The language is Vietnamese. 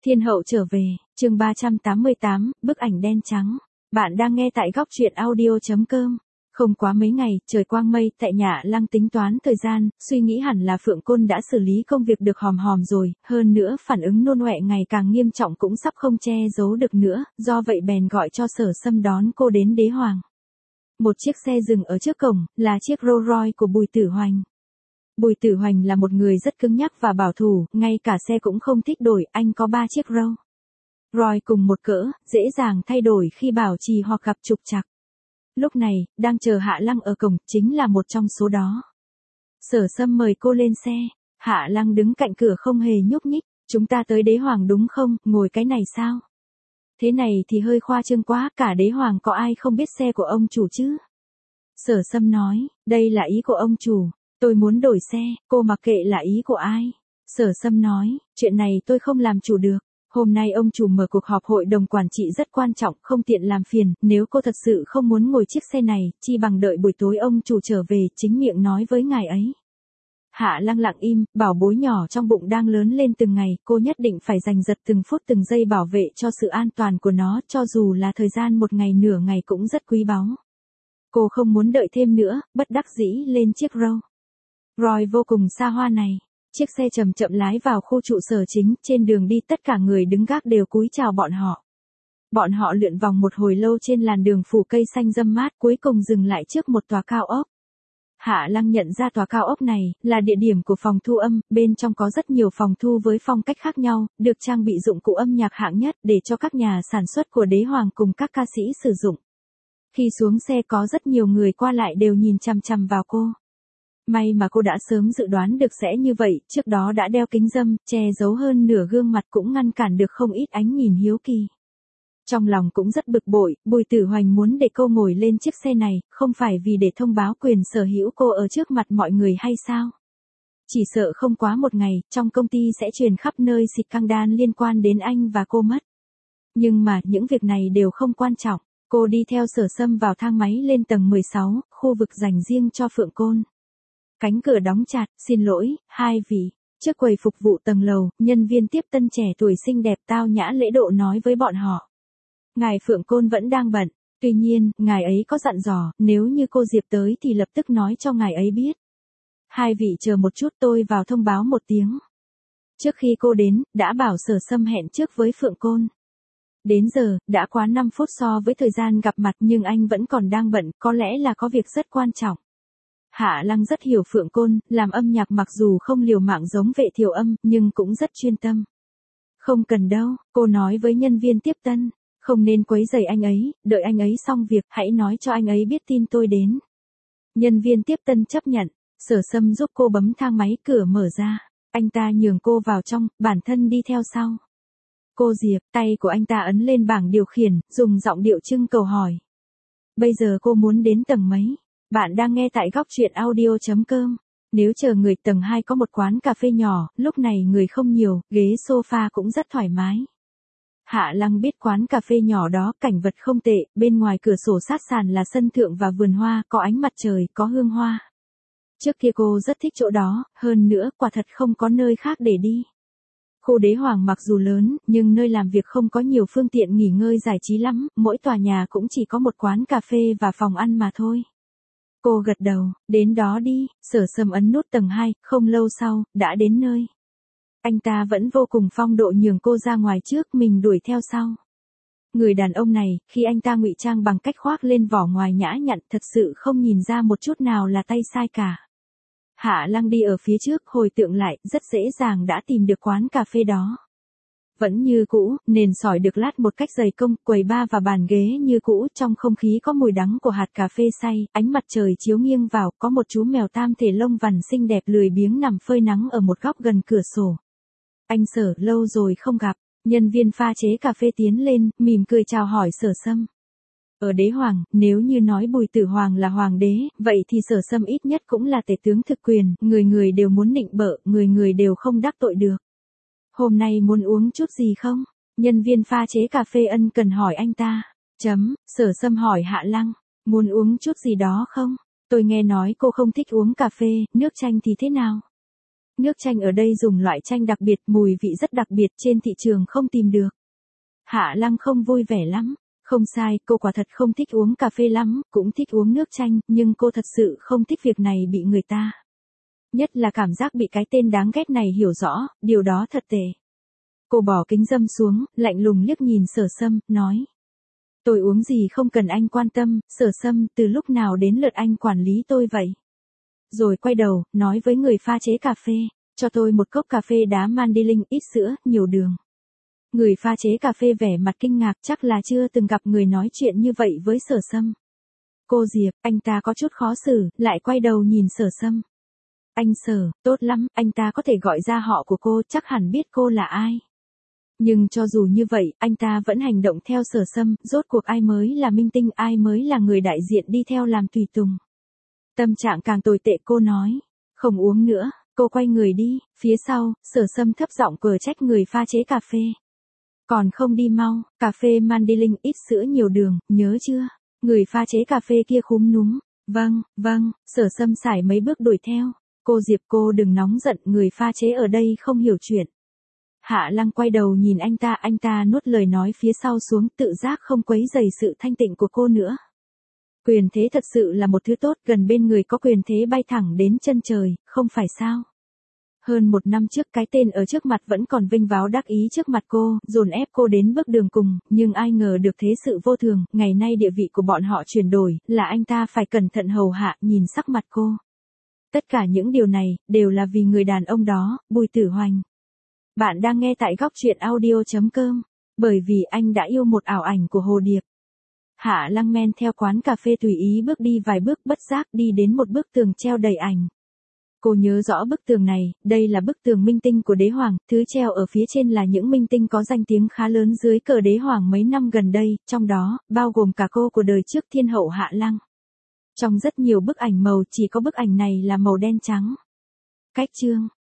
Thiên hậu trở về, chương 388, bức ảnh đen trắng. Bạn đang nghe tại góc truyện audio.com. Không quá mấy ngày, trời quang mây, tại nhà Lăng tính toán thời gian, suy nghĩ hẳn là Phượng Côn đã xử lý công việc được hòm hòm rồi, hơn nữa phản ứng nôn ọe ngày càng nghiêm trọng cũng sắp không che giấu được nữa, do vậy bèn gọi cho Sở Sâm đón cô đến Đế Hoàng. Một chiếc xe dừng ở trước cổng, là chiếc Rolls Royce của Bùi Tử Hoành. Bùi Tử Hoành là một người rất cứng nhắc và bảo thủ, ngay cả xe cũng không thích đổi, anh có 3 chiếc Rolls Royce cùng một cỡ, dễ dàng thay đổi khi bảo trì hoặc gặp trục trặc. Lúc này, đang chờ Hạ Lăng ở cổng, chính là một trong số đó. Sở Sâm mời cô lên xe, Hạ Lăng đứng cạnh cửa không hề nhúc nhích, chúng ta tới Đế Hoàng đúng không, ngồi cái này sao? Thế này thì hơi khoa trương quá, cả Đế Hoàng có ai không biết xe của ông chủ chứ? Sở Sâm nói, đây là ý của ông chủ, tôi muốn đổi xe, cô mặc kệ là ý của ai. Sở Sâm nói, chuyện này tôi không làm chủ được. Hôm nay ông chủ mở cuộc họp hội đồng quản trị rất quan trọng, không tiện làm phiền, nếu cô thật sự không muốn ngồi chiếc xe này, chi bằng đợi buổi tối ông chủ trở về, chính miệng nói với ngài ấy. Hạ Lăng lặng im, bảo bối nhỏ trong bụng đang lớn lên từng ngày, cô nhất định phải giành giật từng phút từng giây bảo vệ cho sự an toàn của nó, cho dù là thời gian một ngày nửa ngày cũng rất quý báu. Cô không muốn đợi thêm nữa, bất đắc dĩ lên chiếc Rolls Royce vô cùng xa hoa này. Chiếc xe chậm chậm lái vào khu trụ sở chính, trên đường đi tất cả người đứng gác đều cúi chào bọn họ. Bọn họ lượn vòng một hồi lâu trên làn đường phủ cây xanh râm mát, cuối cùng dừng lại trước một tòa cao ốc. Hạ Lăng nhận ra tòa cao ốc này là địa điểm của phòng thu âm, bên trong có rất nhiều phòng thu với phong cách khác nhau, được trang bị dụng cụ âm nhạc hạng nhất để cho các nhà sản xuất của Đế Hoàng cùng các ca sĩ sử dụng. Khi xuống xe có rất nhiều người qua lại đều nhìn chằm chằm vào cô. May mà cô đã sớm dự đoán được sẽ như vậy, trước đó đã đeo kính râm, che giấu hơn nửa gương mặt cũng ngăn cản được không ít ánh nhìn hiếu kỳ. Trong lòng cũng rất bực bội, Bùi Tử Hoành muốn để cô ngồi lên chiếc xe này, không phải vì để thông báo quyền sở hữu cô ở trước mặt mọi người hay sao? Chỉ sợ không quá một ngày, trong công ty sẽ truyền khắp nơi scandal liên quan đến anh và cô mất. Nhưng mà, những việc này đều không quan trọng. Cô đi theo Sở Sâm vào thang máy lên tầng 16, khu vực dành riêng cho Phượng Côn. Cánh cửa đóng chặt, xin lỗi, hai vị. Trước quầy phục vụ tầng lầu, nhân viên tiếp tân trẻ tuổi xinh đẹp tao nhã lễ độ nói với bọn họ. Ngài Phượng Côn vẫn đang bận, tuy nhiên, ngài ấy có dặn dò, nếu như cô Diệp tới thì lập tức nói cho ngài ấy biết. Hai vị chờ một chút, tôi vào thông báo một tiếng. Trước khi cô đến, đã bảo Sở Sâm hẹn trước với Phượng Côn. Đến giờ, đã quá 5 phút so với thời gian gặp mặt nhưng anh vẫn còn đang bận, có lẽ là có việc rất quan trọng. Hạ Lăng rất hiểu Phượng Côn, làm âm nhạc mặc dù không liều mạng giống Vệ Thiều Âm, nhưng cũng rất chuyên tâm. Không cần đâu, cô nói với nhân viên tiếp tân, không nên quấy rầy anh ấy, đợi anh ấy xong việc, hãy nói cho anh ấy biết tin tôi đến. Nhân viên tiếp tân chấp nhận, Sở Sâm giúp cô bấm thang máy, cửa mở ra, anh ta nhường cô vào trong, bản thân đi theo sau. Cô Diệp, tay của anh ta ấn lên bảng điều khiển, dùng giọng điệu trưng cầu hỏi. Bây giờ cô muốn đến tầng mấy? Bạn đang nghe tại góc truyện audio.com. Nếu chờ người, tầng 2 có một quán cà phê nhỏ, lúc này người không nhiều, ghế sofa cũng rất thoải mái. Hạ Lăng biết quán cà phê nhỏ đó, cảnh vật không tệ, bên ngoài cửa sổ sát sàn là sân thượng và vườn hoa, có ánh mặt trời, có hương hoa. Trước kia cô rất thích chỗ đó, hơn nữa, quả thật không có nơi khác để đi. Khu Đế Hoàng mặc dù lớn, nhưng nơi làm việc không có nhiều phương tiện nghỉ ngơi giải trí lắm, mỗi tòa nhà cũng chỉ có một quán cà phê và phòng ăn mà thôi. Cô gật đầu, đến đó đi, Sở Sâm ấn nút tầng 2, không lâu sau, đã đến nơi. Anh ta vẫn vô cùng phong độ nhường cô ra ngoài trước, mình đuổi theo sau. Người đàn ông này, khi anh ta ngụy trang bằng cách khoác lên vỏ ngoài nhã nhặn, thật sự không nhìn ra một chút nào là tay sai cả. Hạ Lăng đi ở phía trước, hồi tưởng lại, rất dễ dàng đã tìm được quán cà phê đó. Vẫn như cũ, nền sỏi được lát một cách dày công, quầy bar và bàn ghế như cũ, trong không khí có mùi đắng của hạt cà phê xay, ánh mặt trời chiếu nghiêng vào, có một chú mèo tam thể lông vằn xinh đẹp lười biếng nằm phơi nắng ở một góc gần cửa sổ. Anh Sở, lâu rồi không gặp, nhân viên pha chế cà phê tiến lên, mỉm cười chào hỏi Sở Sâm. Ở Đế Hoàng, nếu như nói Bùi Tử Hoàng là hoàng đế, vậy thì Sở Sâm ít nhất cũng là tể tướng thực quyền, người người đều muốn nịnh bợ, người người đều không đắc tội được. Hôm nay muốn uống chút gì không? Nhân viên pha chế cà phê ân cần hỏi anh ta. Sở Sâm hỏi Hạ Lăng, muốn uống chút gì đó không? Tôi nghe nói cô không thích uống cà phê, nước chanh thì thế nào? Nước chanh ở đây dùng loại chanh đặc biệt, mùi vị rất đặc biệt, trên thị trường không tìm được. Hạ Lăng không vui vẻ lắm. Không sai, cô quả thật không thích uống cà phê lắm, cũng thích uống nước chanh, nhưng cô thật sự không thích việc này bị người ta. Nhất là cảm giác bị cái tên đáng ghét này hiểu rõ, điều đó thật tệ. Cô bỏ kính râm xuống, lạnh lùng liếc nhìn Sở Sâm, nói. Tôi uống gì không cần anh quan tâm, Sở Sâm, từ lúc nào đến lượt anh quản lý tôi vậy? Rồi quay đầu, nói với người pha chế cà phê, cho tôi một cốc cà phê đá Mandilink ít sữa, nhiều đường. Người pha chế cà phê vẻ mặt kinh ngạc, chắc là chưa từng gặp người nói chuyện như vậy với Sở Sâm. Cô Diệp, anh ta có chút khó xử, lại quay đầu nhìn Sở Sâm. Anh Sở, tốt lắm, anh ta có thể gọi ra họ của cô, chắc hẳn biết cô là ai. Nhưng cho dù như vậy, anh ta vẫn hành động theo Sở Sâm, rốt cuộc ai mới là minh tinh, ai mới là người đại diện đi theo làm tùy tùng. Tâm trạng càng tồi tệ, cô nói, không uống nữa, cô quay người đi, phía sau, Sở Sâm thấp giọng quở trách người pha chế cà phê. Còn không đi mau, cà phê Mandilink ít sữa nhiều đường, nhớ chưa? Người pha chế cà phê kia khúm núm. Vâng, Sở Sâm sải mấy bước đuổi theo. Cô Diệp, cô đừng nóng giận, người pha chế ở đây không hiểu chuyện. Hạ Lăng quay đầu nhìn anh ta nuốt lời nói phía sau xuống, tự giác không quấy rầy sự thanh tịnh của cô nữa. Quyền thế thật sự là một thứ tốt, gần bên người có quyền thế bay thẳng đến chân trời, không phải sao? Hơn 1 năm trước cái tên ở trước mặt vẫn còn vinh váo đắc ý trước mặt cô, dồn ép cô đến bước đường cùng, nhưng ai ngờ được thế sự vô thường, ngày nay địa vị của bọn họ chuyển đổi, là anh ta phải cẩn thận hầu hạ, nhìn sắc mặt cô. Tất cả những điều này, đều là vì người đàn ông đó, Bùi Tử Hoành. Bạn đang nghe tại góc truyện audio.com, bởi vì anh đã yêu một ảo ảnh của Hồ Điệp. Hạ Lăng men theo quán cà phê tùy ý bước đi vài bước, bất giác đi đến một bức tường treo đầy ảnh. Cô nhớ rõ bức tường này, đây là bức tường minh tinh của đế hoàng, thứ treo ở phía trên là những minh tinh có danh tiếng khá lớn dưới cờ đế hoàng mấy năm gần đây, trong đó, bao gồm cả cô của đời trước thiên hậu Hạ Lăng. Trong rất nhiều bức ảnh màu, chỉ có bức ảnh này là màu đen trắng. Cách chương